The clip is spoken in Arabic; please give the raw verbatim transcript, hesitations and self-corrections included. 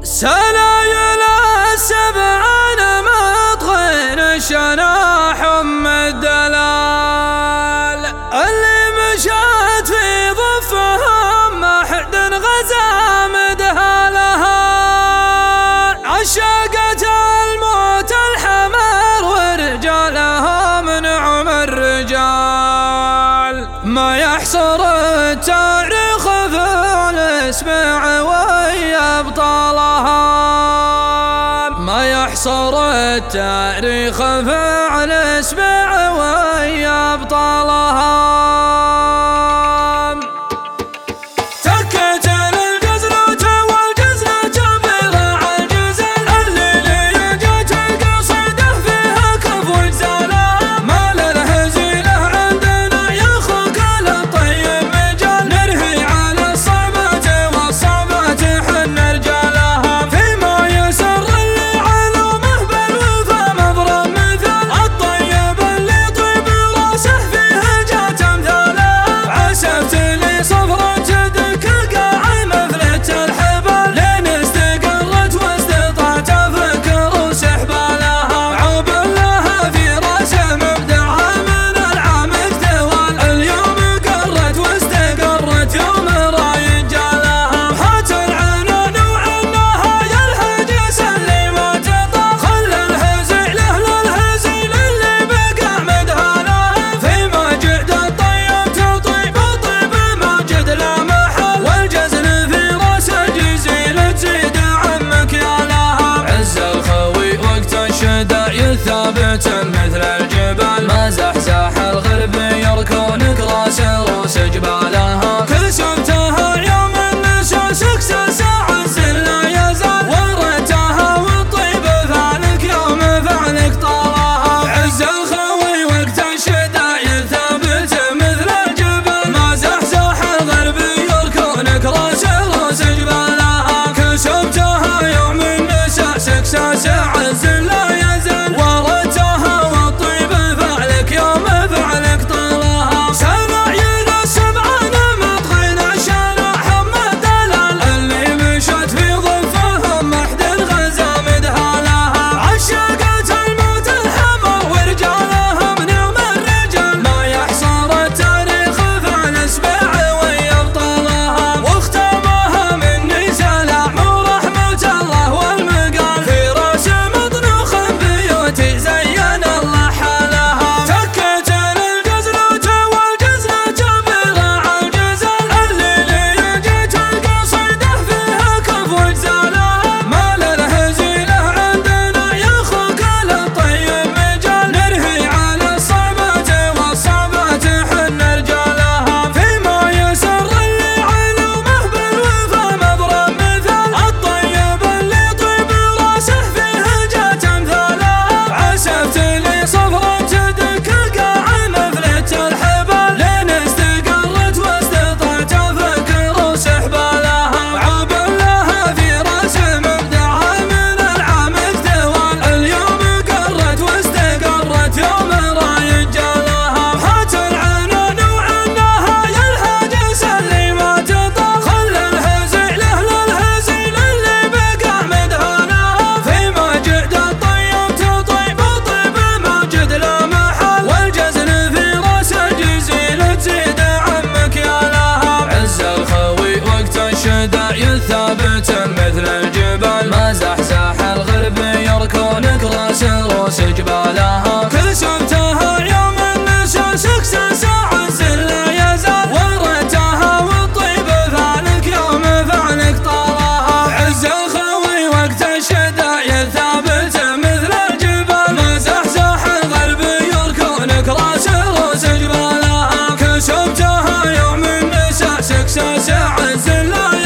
سلايل السبعان مطغين شناح ام الدلال اللي مشات في ضفهم ما حد غزا مدها لها. عشاقة الموت الحمر ورجالهم نعم الرجال ما يحصر التاريخ في الاسماع ويا ابطالها. ما يحصر التاريخ فعل اسمع ويا ابطالها. ثابت مثل الجبال ما زحزح الغرب يركونك راس روس جبالها. كسبتها يوم النساء سكسس عز لا يزال وردتها والطيب فعلك يوم فعلك طالها. عز الخوي وقت الشدايد ثابت مثل الجبال ما زحزح الغرب يركونك راس روس جبالها. كسبتها يوم النساء سكسس عز لا يزال ثابت مثل الجبال ما زحزح الغرب يركونك راس روس جبالها. كسبتها يوم النساء سكسس عز لا يزال وردتها والطيب فعلك يوم فعلك طالها. عز الخوي وقت الشدايد ثابت مثل الجبال ما زحزح الغرب يركونك راس روس جبالها. كسبتها يوم النساء سكسس عز لا